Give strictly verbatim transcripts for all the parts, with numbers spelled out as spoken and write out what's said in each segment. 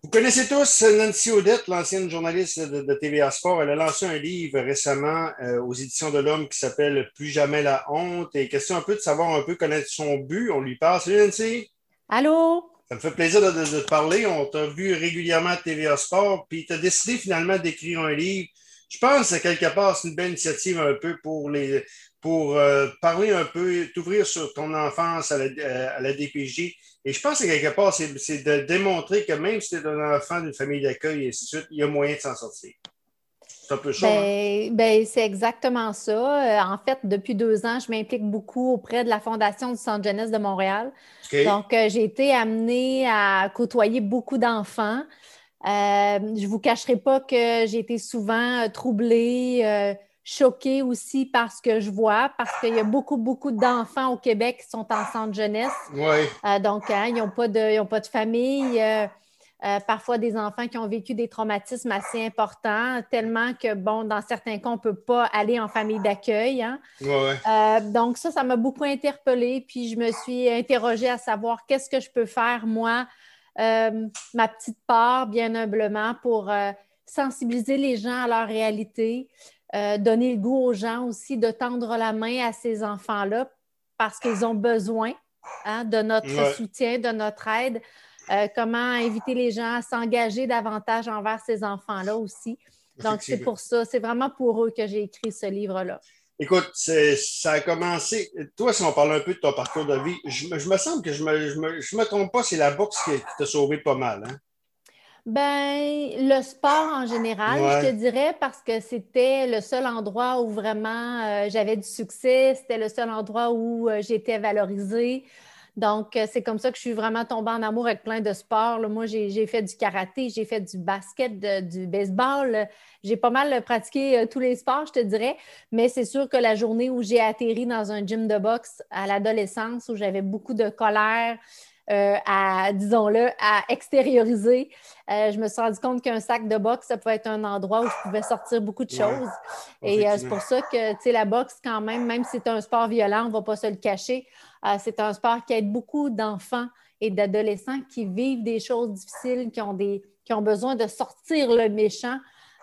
Vous connaissez tous Nancy Audette, l'ancienne journaliste de, de T V A Sport. Elle a lancé un livre récemment euh, aux éditions de l'Homme qui s'appelle Plus jamais la honte. Et question un peu de savoir un peu connaître son but. On lui parle. Salut Nancy! Allô? Ça me fait plaisir de, de- de te parler. On t'a vu régulièrement à T V A Sport, puis tu as décidé finalement d'écrire un livre. Je pense que quelque part, c'est une belle initiative un peu pour les pour euh, parler un peu, t'ouvrir sur ton enfance à la, euh, à la D P J. Et je pense que quelque part, c'est c'est de démontrer que même si tu es un enfant d'une famille d'accueil et ainsi de suite, il y a moyen de s'en sortir. C'est un peu ça, hein? Ben, ben, c'est exactement ça. Euh, en fait, depuis deux ans, je m'implique beaucoup auprès de la Fondation du Centre Jeunesse de Montréal. OK. Donc, euh, j'ai été amenée à côtoyer beaucoup d'enfants. Euh, je ne vous cacherai pas que j'ai été souvent euh, troublée, euh, choquée aussi par ce que je vois, parce qu'il y a beaucoup, beaucoup d'enfants au Québec qui sont en centre jeunesse. Oui, Euh, donc, hein, ils n'ont pas de, ils ont pas de famille. Euh, euh, parfois, des enfants qui ont vécu des traumatismes assez importants, tellement que, bon, dans certains cas, on ne peut pas aller en famille d'accueil, hein. oui, oui. Euh, donc, ça, ça m'a beaucoup interpellée. Puis, je me suis interrogée à savoir qu'est-ce que je peux faire, moi, euh, ma petite part, bien humblement, pour euh, sensibiliser les gens à leur réalité, euh, donner le goût aux gens aussi de tendre la main à ces enfants-là parce qu'ils ont besoin, hein, de notre Ouais, soutien, de notre aide. Euh, comment inviter les gens à s'engager davantage envers ces enfants-là aussi. Donc, c'est effectivement. pour ça, c'est vraiment pour eux que j'ai écrit ce livre-là. Écoute, c'est- ça a commencé. Toi, si on parle un peu de ton parcours de vie, je, me je me semble que je me, je me, je me trompe pas, c'est la boxe qui, qui t'a sauvé pas mal, hein? Ben, le sport en général, je te Ouais. dirais, parce que c'était le seul endroit où vraiment euh, j'avais du succès, c'était le seul endroit où euh, j'étais valorisée. Donc, euh, c'est comme ça que je suis vraiment tombée en amour avec plein de sports, là. Moi, j'ai, j'ai fait du karaté, j'ai fait du basket, de- du baseball. J'ai pas mal pratiqué euh, tous les sports, je te dirais. Mais c'est sûr que la journée où j'ai atterri dans un gym de boxe à l'adolescence, où j'avais beaucoup de colère, euh, à, disons-le, à extérioriser, euh, je me suis rendu compte qu'un sac de boxe, ça pouvait être un endroit où je pouvais sortir beaucoup de Ouais, choses. Et euh, c'est effectivement. pour ça que, tu sais, la boxe, quand même, même si c'est un sport violent, on ne va pas se le cacher, euh, c'est un sport qui aide beaucoup d'enfants et d'adolescents qui vivent des choses difficiles, qui ont, des, qui ont besoin de sortir le méchant.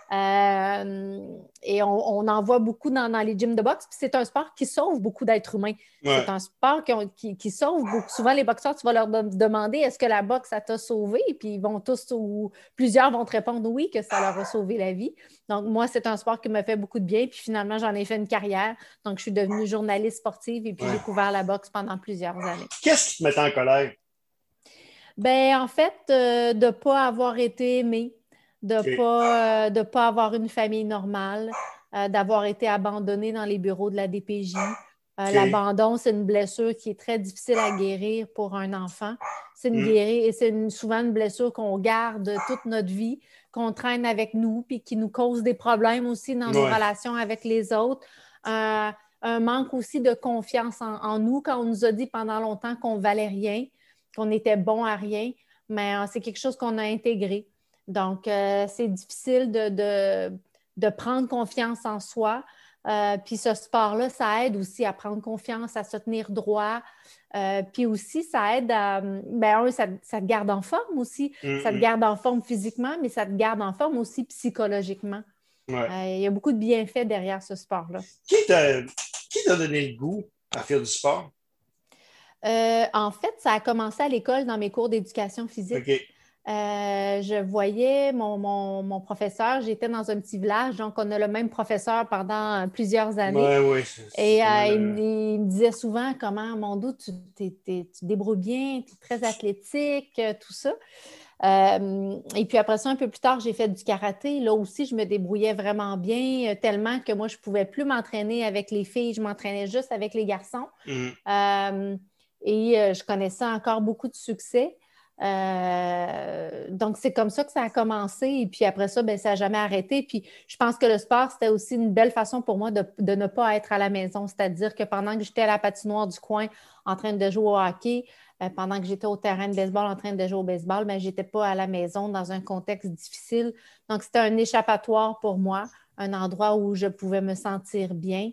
Euh, et on, on en voit beaucoup dans, dans les gyms de boxe. Puis c'est un sport qui sauve beaucoup d'êtres humains. Ouais, C'est un sport qui, ont- qui- qui sauve beaucoup. Souvent, les boxeurs, tu vas leur de- demander est-ce que la boxe, ça t'a sauvé? Puis ils vont tous, ou plusieurs vont te répondre oui, que ça leur a sauvé la vie. Donc, moi, c'est un sport qui me fait beaucoup de bien. Puis finalement, j'en ai fait une carrière. Donc, je suis devenue journaliste sportive et puis ouais. j'ai couvert la boxe pendant plusieurs années. Qu'est-ce qui te met en colère? Ben, en fait, euh, de ne pas avoir été aimée, de ne OK. pas, euh, de pas avoir une famille normale, euh, d'avoir été abandonnée dans les bureaux de la D P J. Euh, OK. l'abandon, c'est une blessure qui est très difficile à guérir pour un enfant. C'est une Hmm. guérir, et c'est une- souvent une blessure qu'on garde toute notre vie, qu'on traîne avec nous, puis qui nous cause des problèmes aussi dans nos Ouais, relations avec les autres. Euh, un manque aussi de confiance en, en nous quand on nous a dit pendant longtemps qu'on valait rien, qu'on était bon à rien, mais euh, c'est quelque chose qu'on a intégré. Donc, euh, c'est difficile de, de, de, prendre confiance en soi. Euh, puis ce sport-là, ça aide aussi à prendre confiance, à se tenir droit. Euh, puis aussi, ça aide à. Ben, un, ça, ça te garde en forme aussi. hmm, Ça te hmm. garde en forme physiquement, mais ça te garde en forme aussi psychologiquement. Ouais. Euh, il y a beaucoup de bienfaits derrière ce sport-là. Qui t'a qui t'a donné le goût à faire du sport? Euh, en fait, ça a commencé à l'école dans mes cours d'éducation physique. OK. Euh, je voyais mon, mon, mon professeur, j'étais dans un petit village, donc on a le même professeur pendant plusieurs années. Ouais, ouais, c'est c'est Et pas euh, mal. il, euh, me il me disait souvent comment, mon dos, tu, t'es- t'es- tu te débrouilles bien, tu es très athlétique, euh, tout ça. Euh, et puis après ça, un peu plus tard, j'ai fait du karaté. Là aussi, je me débrouillais vraiment bien, euh, tellement que moi, je ne pouvais plus m'entraîner avec les filles, je m'entraînais juste avec les garçons. hmm. Euh, et euh, je connaissais encore beaucoup de succès. Euh, donc, c'est comme ça que ça a commencé. Et puis après ça, ben, ça n'a jamais arrêté. Puis je pense que le sport, c'était aussi une belle façon pour moi de, de ne pas être à la maison. C'est-à-dire que pendant que j'étais à la patinoire du coin en train de jouer au hockey, euh, pendant que j'étais au terrain de baseball en train de jouer au baseball, ben, je n'étais pas à la maison dans un contexte difficile. Donc, c'était un échappatoire pour moi, un endroit où je pouvais me sentir bien.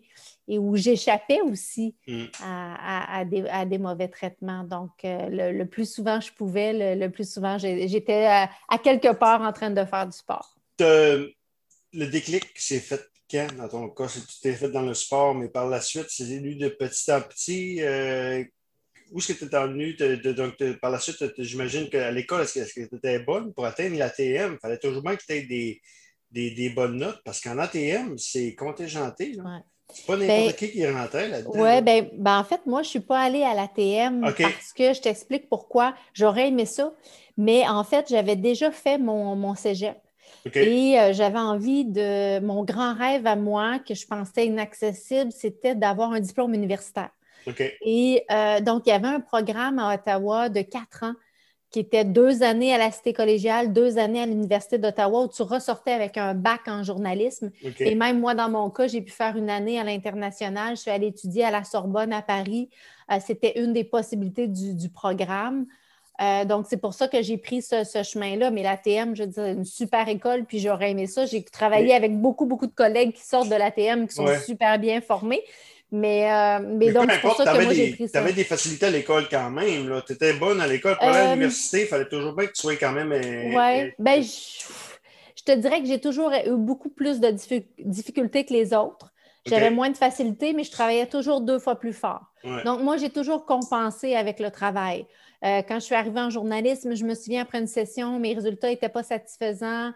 et où j'échappais aussi Mm. à, à, à, des, à des mauvais traitements. Donc, euh, le, le plus souvent je pouvais, le, le plus souvent j'étais à, à quelque part en train de faire du sport. Te- le déclic s'est fait quand, dans ton cas? C'est que tu t'es fait dans le sport, mais par la suite, c'est venu de petit en petit. Euh, où est-ce que tu es venu? De, de, donc, de, par la suite, te, j'imagine qu'à l'école, est-ce que, est-ce que tu étais bonne pour atteindre l'A T M? Il fallait toujours bien que tu aies des, des, des bonnes notes, parce qu'en A T M, c'est contingenté, là. Ouais. C'est pas Ben, n'importe qui qui rentrait là-dedans, ouais, là. ben, ben, en fait, moi, je ne suis pas allée à l'A T M OK, parce que je t'explique pourquoi. J'aurais aimé ça, mais en fait, j'avais déjà fait mon, mon cégep. OK, Et euh, j'avais envie de... Mon grand rêve à moi, que je pensais inaccessible, c'était d'avoir un diplôme universitaire. OK. Et euh, donc, il y avait un programme à Ottawa de quatre ans qui était deux années à la Cité collégiale, deux années à l'Université d'Ottawa, où tu ressortais avec un bac en journalisme. Et OK. même moi, dans mon cas, j'ai pu faire une année à l'international. Je suis allée étudier à la Sorbonne à Paris. Euh, c'était une des possibilités du, du programme. Euh, donc, c'est pour ça que j'ai pris ce, ce chemin-là. Mais l'A T M, je veux dire, une super école, puis j'aurais aimé ça. J'ai travaillé Mais, avec beaucoup, beaucoup de collègues qui sortent de l'A T M, qui sont ouais. super bien formés. Mais, euh, mais Mais peu donc, c'est pour importe, ça tu que avais moi, j'ai des, pris t'avais ça. des facilités à l'école quand même. Tu étais bonne à l'école. Pour aller à Euh, l'université, il fallait toujours bien que tu sois quand même. euh, Oui, ben, euh, je, je te dirais que j'ai toujours eu beaucoup plus de diffi- difficultés que les autres. J'avais OK. moins de facilité, mais je travaillais toujours deux fois plus fort. Ouais. Donc, moi, j'ai toujours compensé avec le travail. Euh, quand je suis arrivée en journalisme, je me souviens, après une session, mes résultats n'étaient pas satisfaisants.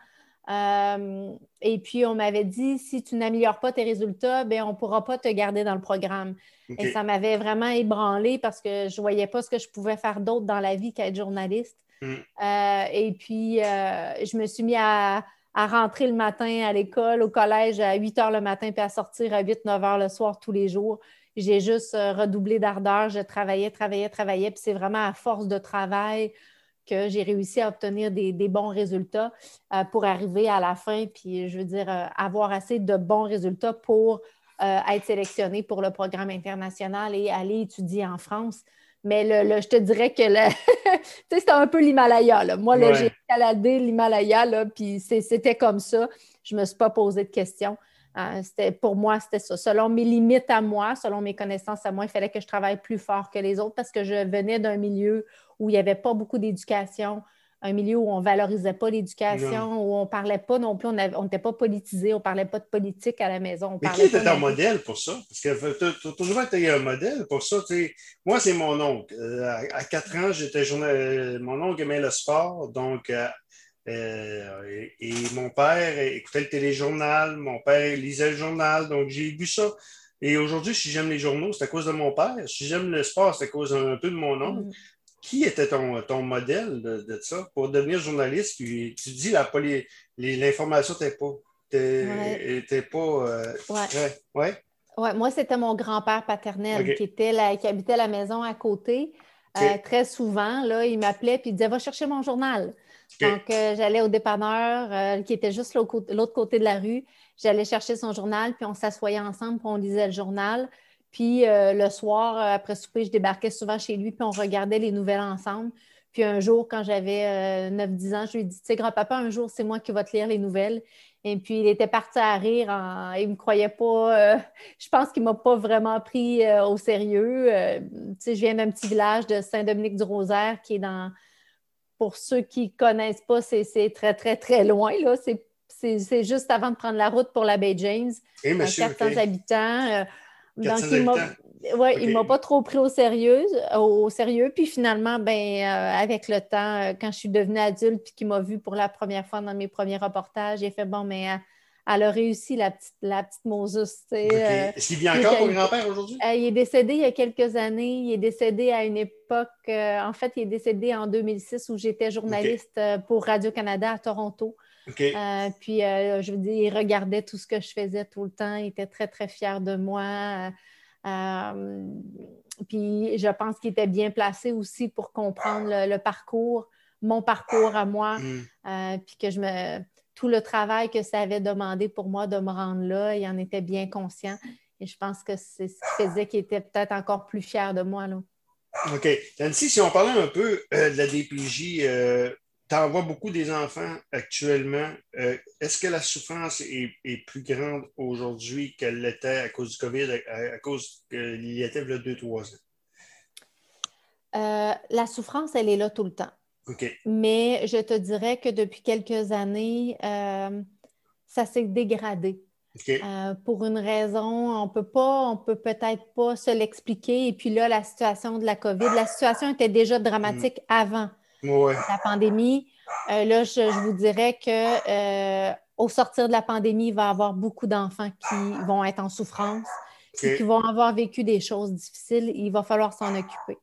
Euh, et puis, on m'avait dit, si tu n'améliores pas tes résultats, ben, on ne pourra pas te garder dans le programme. Et OK. ça m'avait vraiment ébranlée parce que je ne voyais pas ce que je pouvais faire d'autre dans la vie qu'être journaliste. Mm. Euh, et puis, euh, je me suis mis à, à rentrer le matin à l'école, au collège à huit heures le matin, puis à sortir à huit neuf heures le soir tous les jours. J'ai juste euh, redoublé d'ardeur. Je travaillais, travaillais, travaillais. Puis c'est vraiment à force de travail que j'ai réussi à obtenir des, des bons résultats euh, pour arriver à la fin. Puis, je veux dire, euh, avoir assez de bons résultats pour euh, être sélectionné pour le programme international et aller étudier en France. Mais le, le, je te dirais que le... c'était un peu l'Himalaya. Là. Moi, là, j'ai Ouais. escaladé l'Himalaya, là, puis c'était comme ça. Je ne me suis pas posé de questions. Euh, c'était, pour moi, c'était ça. Selon mes limites à moi, selon mes connaissances à moi, il fallait que je travaille plus fort que les autres parce que je venais d'un milieu où il n'y avait pas beaucoup d'éducation, un milieu où on ne valorisait pas Non. l'éducation, où on ne parlait pas non plus, on n'était pas politisé, on ne parlait pas de politique à la maison, on ne Mais qui parlait était pas ton non plus. modèle pour ça? Parce que tu as toujours été un modèle pour ça. Tu sais. Moi, c'est mon oncle. Euh, à, à quatre ans, j'étais journal... euh, mon oncle aimait le sport, donc euh, euh, et, et mon père écoutait le téléjournal, mon père lisait le journal, donc j'ai vu ça. Et aujourd'hui, si j'aime les journaux, c'est à cause de mon père. Si j'aime le sport, c'est à cause un peu de mon oncle. Mm. Qui était ton, ton modèle de, de ça pour devenir journaliste? Puis tu dis la poli- les- l'information n'était pas, Ouais, était, était pas euh, ouais. très. Ouais, Ouais, moi, c'était mon grand-père paternel qui OK. était là, qui habitait la maison à côté. Euh, OK. très souvent, là, il m'appelait et il disait va chercher mon journal. OK. Donc, euh, j'allais au dépanneur euh, qui était juste l'autre côté, l'autre côté de la rue. J'allais chercher son journal, puis on s'assoyait ensemble, puis on lisait le journal. Puis euh, le soir, euh, après souper, je débarquais souvent chez lui, puis on regardait les nouvelles ensemble. Puis un jour, quand j'avais euh, neuf dix ans, je lui ai dit, tu sais, grand-papa, un jour, c'est moi qui vais te lire les nouvelles. Et puis, il était parti à rire. En... Il ne me croyait pas. euh, Je pense qu'il ne m'a pas vraiment pris euh, au sérieux. Euh, tu sais, je viens d'un petit village de Saint-Dominique-du-Rosaire qui est dans, pour ceux qui ne connaissent pas, c'est c'est très, très, très loin. Là. C'est c'est- c'est juste avant de prendre la route pour la baie James, Et euh, monsieur, OK. quatre cents habitants. Euh, quatre donc, cents il m'a, habitants. ouais, il OK. m'a pas trop pris au sérieux, au sérieux. Puis finalement, ben, euh, avec le temps, euh, quand je suis devenue adulte puis qu'il m'a vue pour la première fois dans mes premiers reportages, j'ai fait bon, mais euh, elle a réussi, la petite, la petite Moses. Tu sais, OK. euh, Est-ce qu'il vit il encore ton était, grand-père aujourd'hui? euh, il est décédé il y a quelques années. Il est décédé à une époque, euh, en fait, il est décédé en deux mille six où j'étais OK. journaliste euh, pour Radio-Canada à Toronto. OK. Euh, puis, euh, je veux dire, il regardait tout ce que je faisais tout le temps. Il était très, très fier de moi. Euh, puis, je pense qu'il était bien placé aussi pour comprendre le, le parcours, mon parcours à moi. Hmm. Euh, puis que je me... Tout le travail que ça avait demandé pour moi de me rendre là, il en était bien conscient. Et je pense que c'est ce qui faisait qu'il était peut-être encore plus fier de moi, là. OK. Nancy, si on parlait un peu euh, de la D P J, euh, tu en vois beaucoup des enfants actuellement. Euh, est-ce que la souffrance est, est plus grande aujourd'hui qu'elle l'était à cause du COVID, à, à cause qu'il y était il y a deux, trois ans? Euh, la souffrance, elle est là tout le temps. OK. Mais je te dirais que depuis quelques années, euh, ça s'est dégradé. OK. Euh, pour une raison, on peut pas, on peut peut-être pas se l'expliquer. Et puis là, la situation de la COVID, la situation était déjà Mm. dramatique avant Ouais. la pandémie. Euh, là, je, je vous dirais que euh, au sortir de la pandémie, il va y avoir beaucoup d'enfants qui vont être en souffrance, puis qui OK. vont avoir vécu des choses difficiles. Il va falloir s'en occuper.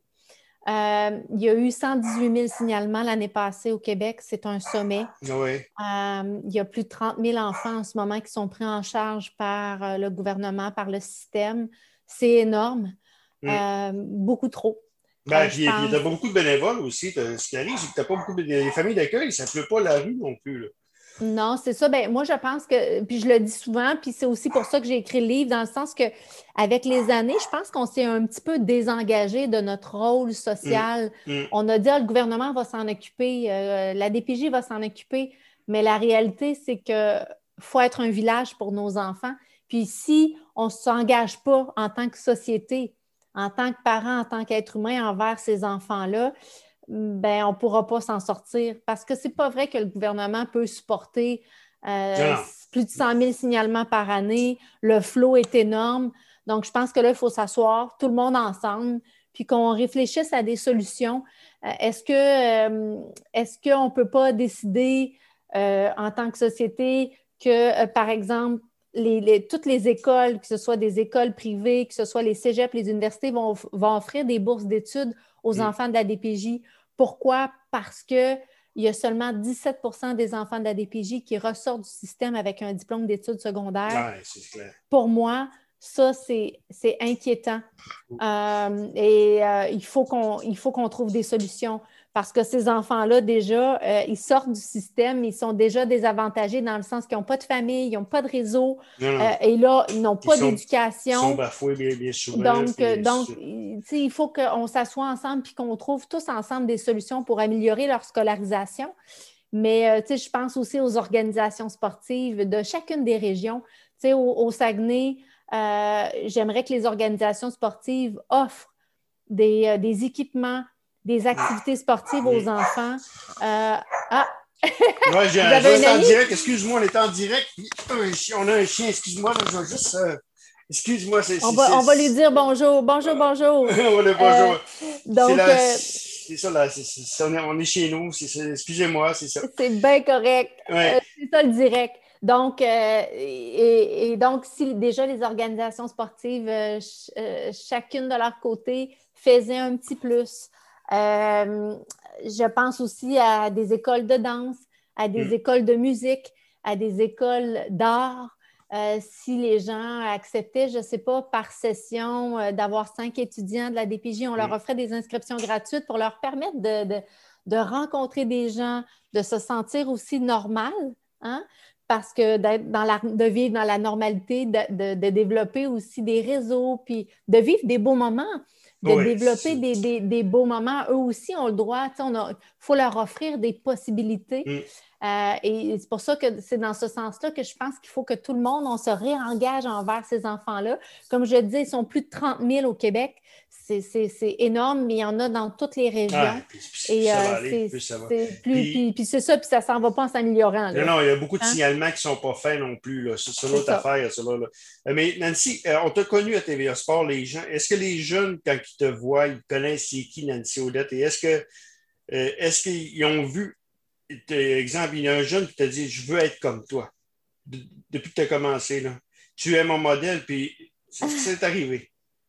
Euh, il y a eu cent dix-huit mille signalements l'année passée au Québec. C'est un sommet. Ouais. Euh, il y a plus de trente mille enfants en ce moment qui sont pris en charge par euh, le gouvernement, par le système. C'est énorme. Mm. Euh, beaucoup trop. Ben, Euh, je puis, puis tu pense. n'as pas beaucoup de bénévoles aussi. T'as- ce qui arrive, c'est que tu n'as pas beaucoup de les familles d'accueil, ça ne pleut pas la rue non plus. Là. Non, c'est ça. Ben, moi, je pense que, puis je le dis souvent, puis c'est aussi pour ça que j'ai écrit le livre, dans le sens que, avec les années, je pense qu'on s'est un petit peu désengagé de notre rôle Mm. social. Mm. On a dit, ah, le gouvernement va s'en occuper, euh, la D P J va s'en occuper, mais la réalité, c'est que faut être un village pour nos enfants. Puis si on ne s'engage pas en tant que société, en tant que parent, en tant qu'être humain envers ces enfants-là, ben, on ne pourra pas s'en sortir parce que c'est pas vrai que le gouvernement peut supporter Non, euh, non. plus de cent mille signalements par année. Le flot est énorme. Donc, je pense que là, il faut s'asseoir, tout le monde ensemble, puis qu'on réfléchisse à des solutions. Euh, est-ce que, euh, est-ce qu'on ne peut pas décider euh, en tant que société que, euh, par exemple, les, les, toutes les écoles, que ce soit des écoles privées, que ce soit les cégeps, les universités, vont, vont offrir des bourses d'études aux Mm. enfants de la D P J. Pourquoi? Parce qu'il y a seulement dix-sept pour cent des enfants de la D P J qui ressortent du système avec un diplôme d'études secondaires. Ouais, c'est clair. Pour moi, ça, c'est, c'est inquiétant. Euh, et euh, il faut qu'on, il faut qu'on trouve des solutions parce que ces enfants-là, déjà, euh, ils sortent du système, ils sont déjà désavantagés dans le sens qu'ils n'ont pas de famille, ils n'ont pas de réseau, Non, euh, non. et là, ils n'ont Ils pas sont, ils sont d'éducation. bafoués bien, bien souvent. Donc, euh, Puis, donc il faut qu'on s'assoie ensemble et qu'on trouve tous ensemble des solutions pour améliorer leur scolarisation. Mais euh, je pense aussi aux organisations sportives de chacune des régions. Au, au Saguenay, euh, j'aimerais que les organisations sportives offrent des, euh, des équipements, des activités sportives aux enfants. Euh, ah! ouais, j'ai Vous un, avez un en ami? direct. Excuse-moi, on est en direct. Puis, un chien- on a un chien. Excuse-moi, là, je vais juste. euh, excuse-moi, c'est. On c'est, va, c'est, on va lui c'est- dire bonjour, bonjour, on bonjour. va le Euh, bonjour. C'est donc, là. euh, C'est ça, là. c'est- c'est- on, est, on est chez nous. C'est, c'est- excusez-moi, c'est ça. c'est bien correct. Ouais. Euh, c'est ça le direct. Donc, euh, et, et donc, si déjà les organisations sportives, euh, ch- euh, chacune de leur côté, faisaient un petit plus. Euh, je pense aussi à des écoles de danse, à des Mm. écoles de musique, à des écoles d'art. Euh, si les gens acceptaient, je ne sais pas, par session, euh, d'avoir cinq étudiants de la D P J, on leur Mm. offrait des inscriptions gratuites pour leur permettre de, de, de rencontrer des gens, de se sentir aussi normal, hein? Parce que d'être dans la, de vivre dans la normalité, de, de, de développer aussi des réseaux, puis de vivre des beaux moments, de Oui, développer c'est des, des, des beaux moments. Eux aussi ont le droit, il faut leur offrir des possibilités. mm. Euh, et c'est pour ça que c'est dans ce sens-là que je pense qu'il faut que tout le monde, on se réengage envers ces enfants-là. Comme je disais, ils sont plus de trente mille au Québec. C'est, c'est, c'est énorme, mais il y en a dans toutes les Ah, régions. puis, puis Et ça va euh, aller, c'est, puis ça va. c'est plus, Puis, puis, puis c'est ça, puis ça s'en va pas en s'améliorant, non, là. non, il y a beaucoup de Hein? signalements qui ne sont pas faits non plus. Là. C'est c'est une C'est autre ça. affaire, ça. Là, là. Euh, Mais Nancy, euh, on t'a connu à T V A Sport, les gens. Est-ce que les jeunes, quand ils te voient, ils connaissent c'est qui Nancy Audette? Et est-ce que euh, est-ce qu'ils ont vu, t- exemple, il y a un jeune qui t'a dit, je veux être comme toi, de- depuis que tu as commencé, là. Tu es mon modèle, puis c'est c'est arrivé.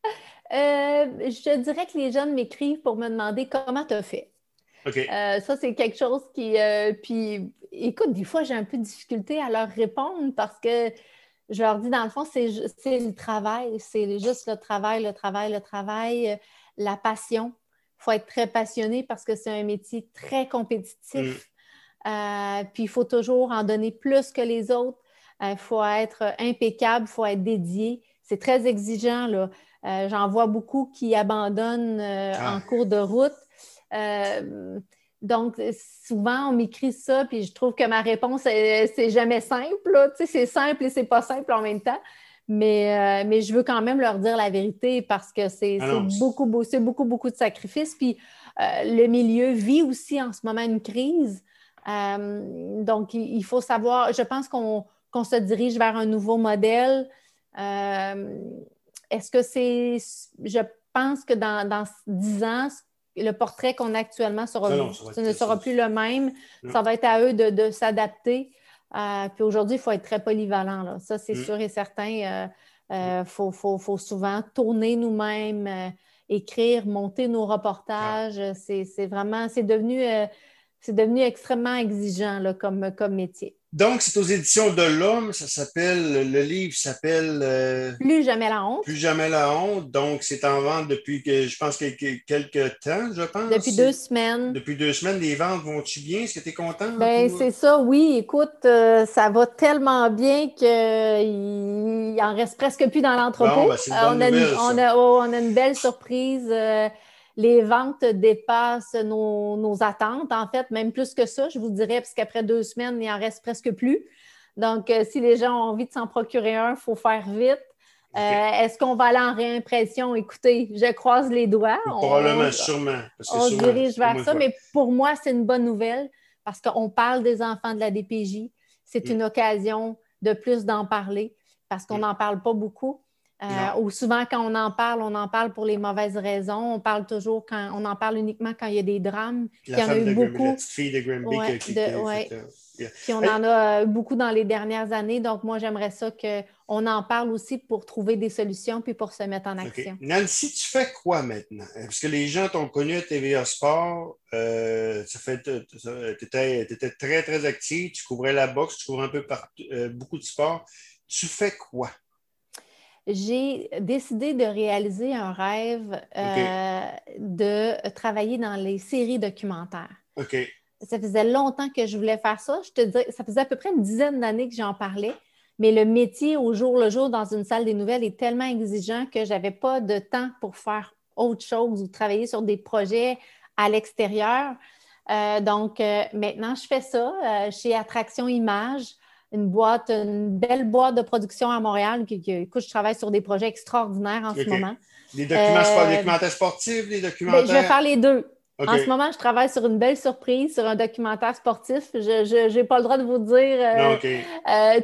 Euh, je dirais que les jeunes m'écrivent pour me demander comment tu as fait. OK. Euh, ça, c'est quelque chose qui. Euh, puis, écoute, des fois, j'ai un peu de difficulté à leur répondre parce que je leur dis, dans le fond, c'est, ju- c'est le travail. C'est juste le travail, le travail, le travail, euh, la passion. Il faut être très passionné parce que c'est un métier très Mm. compétitif. Euh, puis, il faut toujours en donner plus que les autres. Il faut être impeccable, il faut être dédié. C'est très exigeant, là. Euh, j'en vois beaucoup qui abandonnent euh, en Ah, cours de route. Euh, Donc, souvent, on m'écrit ça, puis je trouve que ma réponse, c'est jamais simple, là. Tu sais, c'est simple et c'est pas simple en même temps. Mais, euh, mais je veux quand même leur dire la vérité parce que c'est Ah c'est non, beaucoup, beau- c'est beaucoup, beaucoup de sacrifices. Puis euh, le milieu vit aussi en ce moment une crise. Euh, donc, il, il faut savoir, je pense qu'on qu'on se dirige vers un nouveau modèle. Euh, est-ce que c'est, je pense que dans, dans dix ans, le portrait qu'on a actuellement sera, ah non, ça va ce ne être ça. sera plus le même. Non. Ça va être à eux de, de s'adapter. Euh, puis aujourd'hui, il faut être très polyvalent, là. Ça, c'est Mm. sûr et certain. Il euh, euh, faut, faut, faut souvent tourner nous-mêmes, euh, écrire, monter nos reportages. Ah. C'est, c'est vraiment, c'est devenu, euh, c'est devenu extrêmement exigeant là, comme, comme métier. Donc, c'est aux éditions de l'Homme, ça s'appelle, le livre s'appelle euh, Plus jamais la Plus honte. jamais la honte. Donc, c'est en vente depuis, que, je pense, quelques, quelques temps, je Depuis pense. deux semaines. Depuis deux semaines, les ventes vont-tu bien? Est-ce que tu es contente? Ben, Ou... c'est ça, oui. Écoute, euh, ça va tellement bien qu'il en reste presque plus dans Bon, l'entrepôt. ben, c'est une Euh, bonne on a une, nouvelle, on ça. a, oh, on a une belle surprise. Euh, les ventes dépassent nos, nos attentes, en fait, même plus que ça, je vous dirais, parce qu'après deux semaines, il en reste presque plus. Donc, euh, si les gens ont envie de s'en procurer un, il faut faire vite. Euh, OK. est-ce qu'on va aller en réimpression? Écoutez, je croise les doigts. On, Probablement, sûrement. Parce que on se sûrement, dirige c'est pas vers moins ça, fois. mais pour moi, c'est une bonne nouvelle parce qu'on parle des enfants de la D P J. C'est Mm, une occasion de plus d'en parler parce qu'on mm. n'en parle pas beaucoup. Euh, Non. ou souvent, quand on en parle, on en parle pour les mauvaises raisons. On parle toujours quand on en parle uniquement quand il y a des drames. Puis Puis la il y en a femme eu de Grimby, la beaucoup. petite fille de Grimby qui, Ouais, qui, qui de, a fait. ouais. euh, yeah. Puis on Hey, en a eu beaucoup dans les dernières années. Donc, moi, j'aimerais ça qu'on en parle aussi pour trouver des solutions puis pour se mettre en OK. action. Nancy, tu fais quoi maintenant? Parce que les gens t'ont connu à T V A Sport. Euh, ça fait, tu étais très, très actif. Tu couvrais la boxe, tu couvrais un peu partout, euh, beaucoup de sports. Tu fais quoi? J'ai décidé de réaliser un rêve OK. euh, de travailler dans les séries documentaires. OK. Ça faisait longtemps que je voulais faire ça. Je te dis, ça faisait à peu près une dizaine d'années que j'en parlais, mais le métier au jour le jour dans une salle des nouvelles est tellement exigeant que je n'avais pas de temps pour faire autre chose ou travailler sur des projets à l'extérieur. Euh, donc, euh, maintenant, je fais ça euh, chez Attraction Images, une boîte, une belle boîte de production à Montréal. Qui, qui, écoute, je travaille sur des projets extraordinaires en ce OK. moment. Des documents sport, des Euh, documentaires sportifs, des ben, je vais documentaires. faire les deux. OK. En ce moment, je travaille sur une belle surprise, sur un documentaire sportif. Je n'ai pas le droit de vous dire, Non, euh, OK. euh,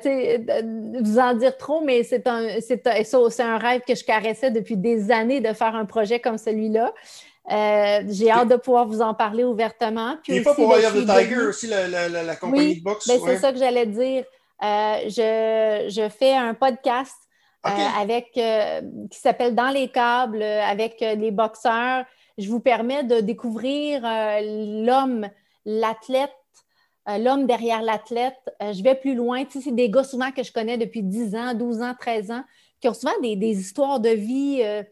de vous en dire trop, mais c'est un, c'est un, c'est un rêve que je caressais depuis des années de faire un projet comme celui-là. Euh, j'ai hâte de pouvoir vous en parler ouvertement. Puis Il n'est pas aussi, pour ben, je Eye of the suis Tiger devenue... aussi, la, la, la, la compagnie de Oui, boxe? ben, c'est Ouais. ça que j'allais dire. Euh, je, je fais un podcast euh, OK. avec, euh, qui s'appelle Dans les câbles euh, avec euh, les boxeurs. Je vous permets de découvrir euh, l'homme, l'athlète, euh, l'homme derrière l'athlète. Euh, je vais plus loin. Tu sais, c'est des gars souvent que je connais depuis dix ans, douze ans, treize ans, qui ont souvent des, des histoires de vie euh,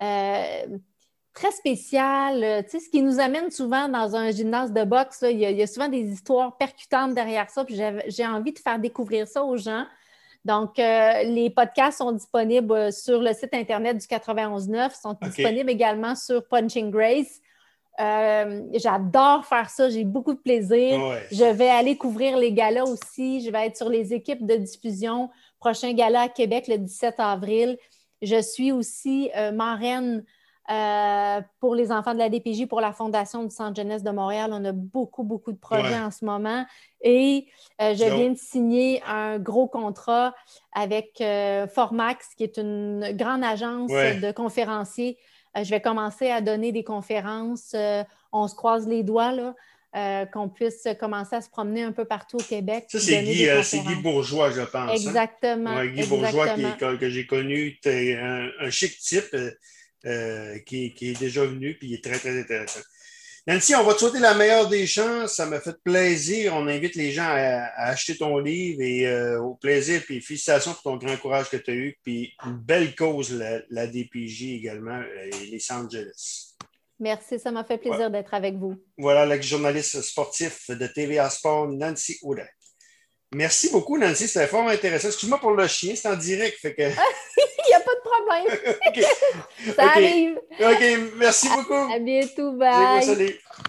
euh, très spéciales. Tu sais, ce qui nous amène souvent dans un gymnase de boxe, là, il y a, il y a souvent des histoires percutantes derrière ça. Puis j'ai envie de faire découvrir ça aux gens. Donc, euh, les podcasts sont disponibles sur le site Internet du quatre-vingt-onze neuf, sont OK. disponibles également sur Punching Grace. Euh, j'adore faire ça, j'ai beaucoup de plaisir. Ouais. Je vais aller couvrir les galas aussi. Je vais être sur les équipes de diffusion. Prochain gala à Québec le dix-sept avril. Je suis aussi euh, marraine euh, pour les enfants de la D P J pour la Fondation du Centre Jeunesse de Montréal. On a beaucoup, beaucoup de projets Ouais. en ce moment. Et euh, je Donc, viens de signer un gros contrat avec euh, Formax, qui est une grande agence ouais. de conférenciers. Euh, je vais commencer à donner des conférences. Euh, on se croise les doigts, là, euh, qu'on puisse commencer à se promener un peu partout au Québec. Ça, puis c'est donner Guy, des euh, c'est Guy conférences. Bourgeois, je pense. Exactement. Hein? Ouais, Guy exactement. Bourgeois qui est- que, que j'ai connu, t'es un, un chic type euh, euh, qui, qui est déjà venu, puis il est très, très intéressant. Nancy, on va te souhaiter la meilleure des chances. Ça m'a fait plaisir. On invite les gens à, à acheter ton livre et euh, au plaisir. Puis félicitations pour ton grand courage que tu as eu. Puis une belle cause, la, la D P J également, et les Los Angeles. Merci, ça m'a fait plaisir ouais. d'être avec vous. Voilà l'ex-journaliste sportif de T V A Sport, Nancy Audet. Merci beaucoup, Nancy. C'était fort intéressant. Excuse-moi pour le chien, c'est en direct. Fait que... Il n'y a pas de problème. okay. Ça okay. arrive. OK, merci beaucoup. À, à bientôt. Bye. Salut.